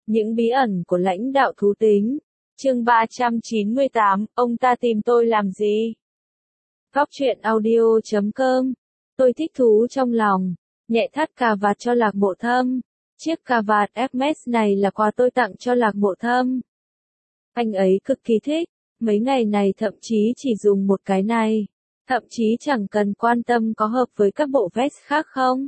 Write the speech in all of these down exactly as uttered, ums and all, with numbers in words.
Những bí ẩn của lãnh đạo thú tính. Chương ba trăm chín mươi tám, ông ta tìm tôi làm gì? Góc truyện audio chấm com. Tôi thích thú trong lòng, nhẹ thắt cà vạt cho Lạc Mộ Thâm. Chiếc cà vạt Hermes này là quà tôi tặng cho Lạc Mộ Thâm. Anh ấy cực kỳ thích, mấy ngày này thậm chí chỉ dùng một cái này. Thậm chí chẳng cần quan tâm có hợp với các bộ vest khác không.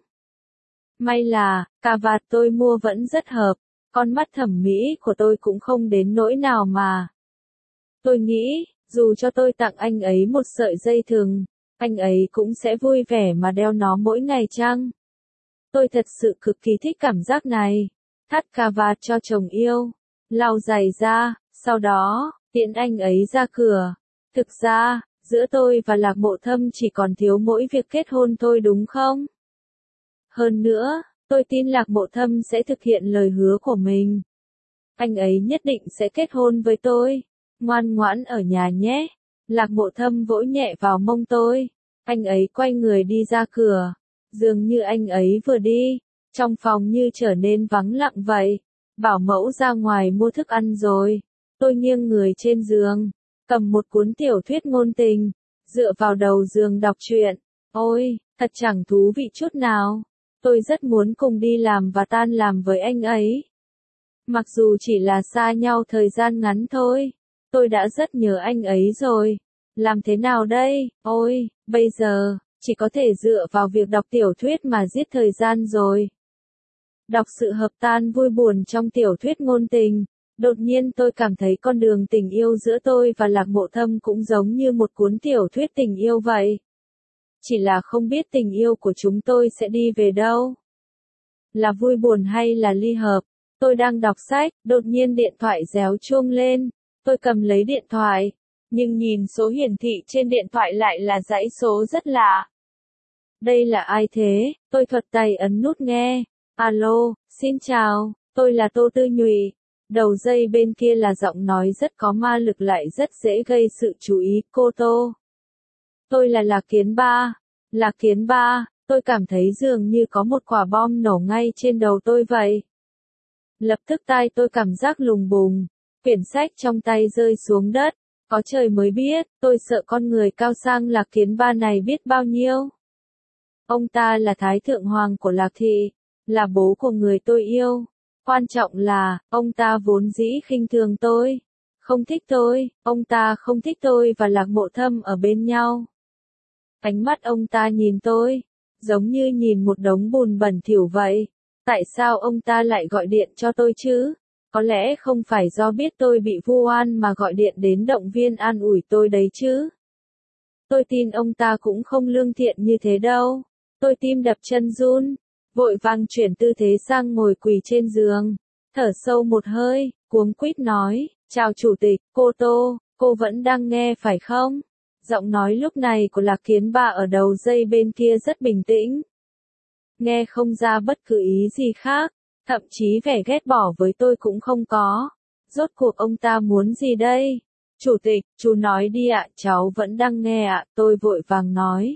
May là, cà vạt tôi mua vẫn rất hợp, con mắt thẩm mỹ của tôi cũng không đến nỗi nào mà. Tôi nghĩ, dù cho tôi tặng anh ấy một sợi dây thừng, anh ấy cũng sẽ vui vẻ mà đeo nó mỗi ngày chăng? Tôi thật sự cực kỳ thích cảm giác này. Thắt cà vạt cho chồng yêu, lau giày ra, sau đó, tiễn anh ấy ra cửa. Thực ra, giữa tôi và Lạc Mộ Thâm chỉ còn thiếu mỗi việc kết hôn thôi đúng không? Hơn nữa, tôi tin Lạc Mộ Thâm sẽ thực hiện lời hứa của mình. Anh ấy nhất định sẽ kết hôn với tôi. Ngoan ngoãn ở nhà nhé. Lạc Mộ Thâm vỗ nhẹ vào mông tôi. Anh ấy quay người đi ra cửa. Dường như anh ấy vừa đi, trong phòng như trở nên vắng lặng vậy. Bảo mẫu ra ngoài mua thức ăn rồi. Tôi nghiêng người trên giường, cầm một cuốn tiểu thuyết ngôn tình, dựa vào đầu giường đọc truyện. Ôi, thật chẳng thú vị chút nào. Tôi rất muốn cùng đi làm và tan làm với anh ấy. Mặc dù chỉ là xa nhau thời gian ngắn thôi, tôi đã rất nhớ anh ấy rồi. Làm thế nào đây? Ôi, bây giờ, chỉ có thể dựa vào việc đọc tiểu thuyết mà giết thời gian rồi. Đọc sự hợp tan vui buồn trong tiểu thuyết ngôn tình, đột nhiên tôi cảm thấy con đường tình yêu giữa tôi và Lạc Mộ Thâm cũng giống như một cuốn tiểu thuyết tình yêu vậy. Chỉ là không biết tình yêu của chúng tôi sẽ đi về đâu. Là vui buồn hay là ly hợp. Tôi đang đọc sách, đột nhiên điện thoại réo chuông lên. Tôi cầm lấy điện thoại, nhưng nhìn số hiển thị trên điện thoại lại là dãy số rất lạ. Đây là ai thế? Tôi thuật tay ấn nút nghe. Alo, xin chào, tôi là Tô Tư Nhụy. Đầu dây bên kia là giọng nói rất có ma lực lại rất dễ gây sự chú ý. Cô Tô. Tôi là Lạc Kiến Ba. Lạc Kiến Ba, tôi cảm thấy dường như có một quả bom nổ ngay trên đầu tôi vậy. Lập tức tai tôi cảm giác lùng bùng, quyển sách trong tay rơi xuống đất. Có trời mới biết, tôi sợ con người cao sang Lạc Kiến Ba này biết bao nhiêu. Ông ta là Thái Thượng Hoàng của Lạc Thị, là bố của người tôi yêu. Quan trọng là, ông ta vốn dĩ khinh thường tôi, không thích tôi, ông ta không thích tôi và Lạc Mộ Thâm ở bên nhau. Ánh mắt ông ta nhìn tôi, giống như nhìn một đống bùn bẩn thỉu vậy. Tại sao ông ta lại gọi điện cho tôi chứ? Có lẽ không phải do biết tôi bị vu oan mà gọi điện đến động viên an ủi tôi đấy chứ. Tôi tin ông ta cũng không lương thiện như thế đâu. Tôi tim đập chân run, vội vàng chuyển tư thế sang ngồi quỳ trên giường. Thở sâu một hơi, cuống quýt nói, chào chủ tịch, cô Tô, cô vẫn đang nghe phải không? Giọng nói lúc này của Lạc Kiến Ba ở đầu dây bên kia rất bình tĩnh. Nghe không ra bất cứ ý gì khác, thậm chí vẻ ghét bỏ với tôi cũng không có. Rốt cuộc ông ta muốn gì đây? Chủ tịch, chú nói đi ạ, cháu vẫn đang nghe ạ, tôi vội vàng nói.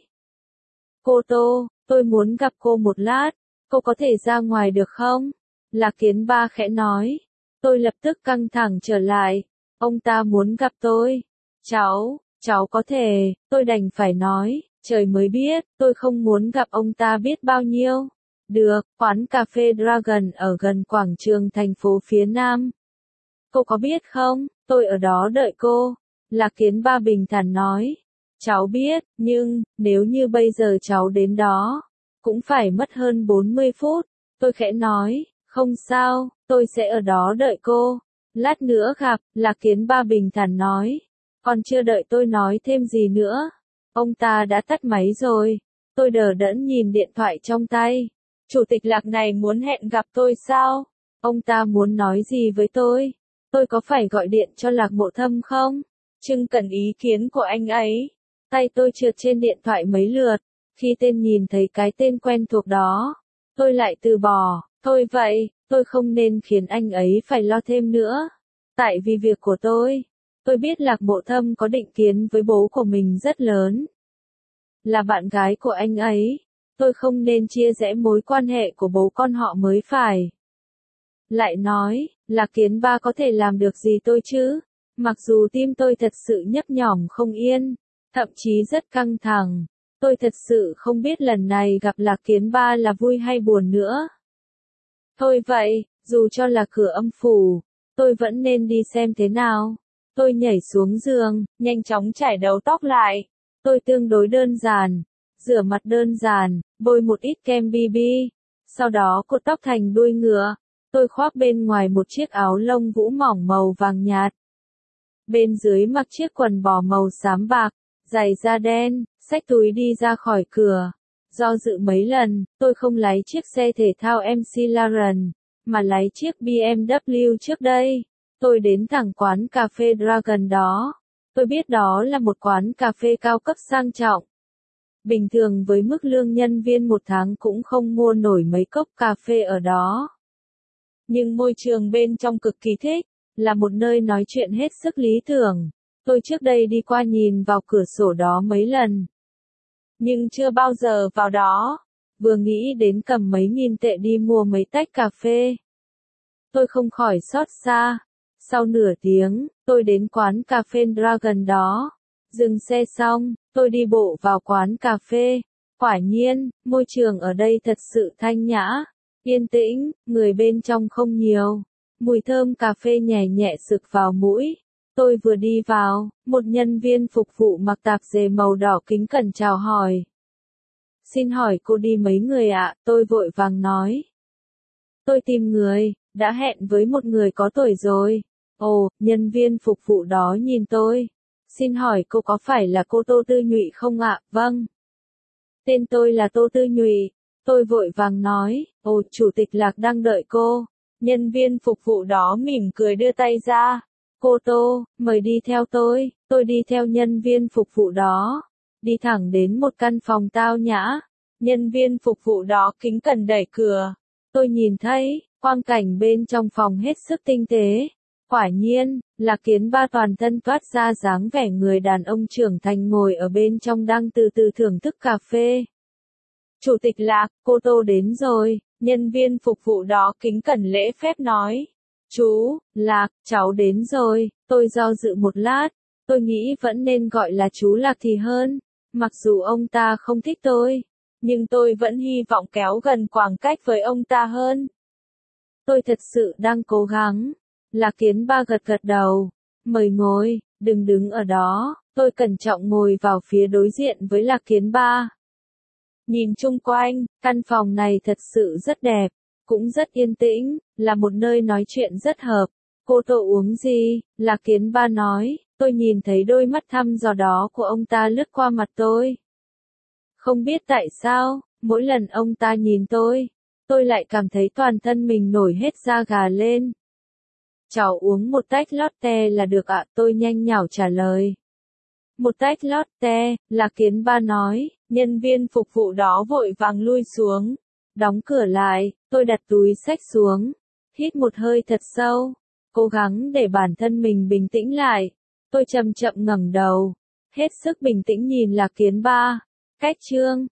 Cô Tô, tôi muốn gặp cô một lát, cô có thể ra ngoài được không? Lạc Kiến Ba khẽ nói. Tôi lập tức căng thẳng trở lại, ông ta muốn gặp tôi. Cháu, cháu có thể, tôi đành phải nói. Trời mới biết, tôi không muốn gặp ông ta biết bao nhiêu. Được, quán cà phê Dragon ở gần quảng trường thành phố phía Nam. Cô có biết không, tôi ở đó đợi cô. Lạc Kiến Ba bình thản nói. Cháu biết, nhưng, nếu như bây giờ cháu đến đó, cũng phải mất hơn bốn mươi phút. Tôi khẽ nói, không sao, tôi sẽ ở đó đợi cô. Lát nữa gặp, Lạc Kiến Ba bình thản nói. Còn chưa đợi tôi nói thêm gì nữa. Ông ta đã tắt máy rồi. Tôi đờ đẫn nhìn điện thoại trong tay. Chủ tịch Lạc này muốn hẹn gặp tôi sao? Ông ta muốn nói gì với tôi? Tôi có phải gọi điện cho Lạc Mộ Thâm không? Trưng cần ý kiến của anh ấy. Tay tôi trượt trên điện thoại mấy lượt. Khi tên nhìn thấy cái tên quen thuộc đó, tôi lại từ bỏ. Thôi vậy, tôi không nên khiến anh ấy phải lo thêm nữa. Tại vì việc của tôi. Tôi biết Lạc Mộ Thâm có định kiến với bố của mình rất lớn. Là bạn gái của anh ấy, tôi không nên chia rẽ mối quan hệ của bố con họ mới phải. lại nói, Lạc Kiến Ba có thể làm được gì tôi chứ? Mặc dù tim tôi thật sự nhấp nhỏm không yên, thậm chí rất căng thẳng. Tôi thật sự không biết lần này gặp Lạc Kiến Ba là vui hay buồn nữa. Thôi vậy, dù cho là cửa âm phủ, tôi vẫn nên đi xem thế nào. Tôi nhảy xuống giường, nhanh chóng chải đầu tóc lại. Tôi tương đối đơn giản, rửa mặt đơn giản, bôi một ít kem bê bê. Sau đó cột tóc thành đuôi ngựa. Tôi khoác bên ngoài một chiếc áo lông vũ mỏng màu vàng nhạt. Bên dưới mặc chiếc quần bò màu xám bạc, giày da đen, xách túi đi ra khỏi cửa. Do dự mấy lần, tôi không lái chiếc xe thể thao McLaren, mà lái chiếc bê em vê trước đây. Tôi đến thẳng quán cà phê Dragon đó. Tôi biết đó là một quán cà phê cao cấp sang trọng. Bình thường với mức lương nhân viên một tháng cũng không mua nổi mấy cốc cà phê ở đó. Nhưng môi trường bên trong cực kỳ thích, là một nơi nói chuyện hết sức lý tưởng. Tôi trước đây đi qua nhìn vào cửa sổ đó mấy lần, nhưng chưa bao giờ vào đó. Vừa nghĩ đến cầm mấy nghìn tệ đi mua mấy tách cà phê, tôi không khỏi xót xa. Sau nửa tiếng, tôi đến quán cà phê Dragon đó. Dừng xe xong, tôi đi bộ vào quán cà phê. Quả nhiên, môi trường ở đây thật sự thanh nhã, yên tĩnh, người bên trong không nhiều. Mùi thơm cà phê nhẹ nhẹ sực vào mũi. Tôi vừa đi vào, một nhân viên phục vụ mặc tạp dề màu đỏ kính cẩn chào hỏi. Xin hỏi cô đi mấy người ạ? Tôi vội vàng nói. Tôi tìm người, đã hẹn với một người có tuổi rồi. Ồ, nhân viên phục vụ đó nhìn tôi. Xin hỏi cô có phải là cô Tô Tư Nhụy không ạ? Vâng. Tên tôi là Tô Tư Nhụy. Tôi vội vàng nói, ồ, chủ tịch Lạc đang đợi cô. Nhân viên phục vụ đó mỉm cười đưa tay ra. Cô Tô, mời đi theo tôi. Tôi đi theo nhân viên phục vụ đó. Đi thẳng đến một căn phòng tao nhã. Nhân viên phục vụ đó kính cẩn đẩy cửa. Tôi nhìn thấy, quang cảnh bên trong phòng hết sức tinh tế. Quả nhiên, Lạc Kiến Ba toàn thân toát ra dáng vẻ người đàn ông trưởng thành ngồi ở bên trong đang từ từ thưởng thức cà phê. Chủ tịch Lạc, cô Tô đến rồi. Nhân viên phục vụ đó kính cẩn lễ phép nói. Chú, Lạc, cháu đến rồi. Tôi do dự một lát. Tôi nghĩ vẫn nên gọi là chú Lạc thì hơn. Mặc dù ông ta không thích tôi, nhưng tôi vẫn hy vọng kéo gần khoảng cách với ông ta hơn. Tôi thật sự đang cố gắng. Lạc Kiến Ba gật gật đầu. Mời ngồi, đừng đứng ở đó. Tôi cẩn trọng ngồi vào phía đối diện với Lạc Kiến Ba. Nhìn chung quanh, căn phòng này thật sự rất đẹp, cũng rất yên tĩnh, là một nơi nói chuyện rất hợp. Cô Tô uống gì? Lạc Kiến Ba nói. Tôi nhìn thấy đôi mắt thăm dò đó của ông ta lướt qua mặt tôi. Không biết tại sao, mỗi lần ông ta nhìn tôi, tôi lại cảm thấy toàn thân mình nổi hết da gà lên. Cháu uống một tách latte là được ạ, tôi nhanh nhảu trả lời. Một tách latte, Lạc Kiến Ba nói. Nhân viên phục vụ đó vội vàng lui xuống, đóng cửa lại. Tôi đặt túi xách xuống, hít một hơi thật sâu, cố gắng để bản thân mình bình tĩnh lại. Tôi chậm chậm ngẩng đầu, hết sức bình tĩnh nhìn Lạc Kiến Ba. Cách chương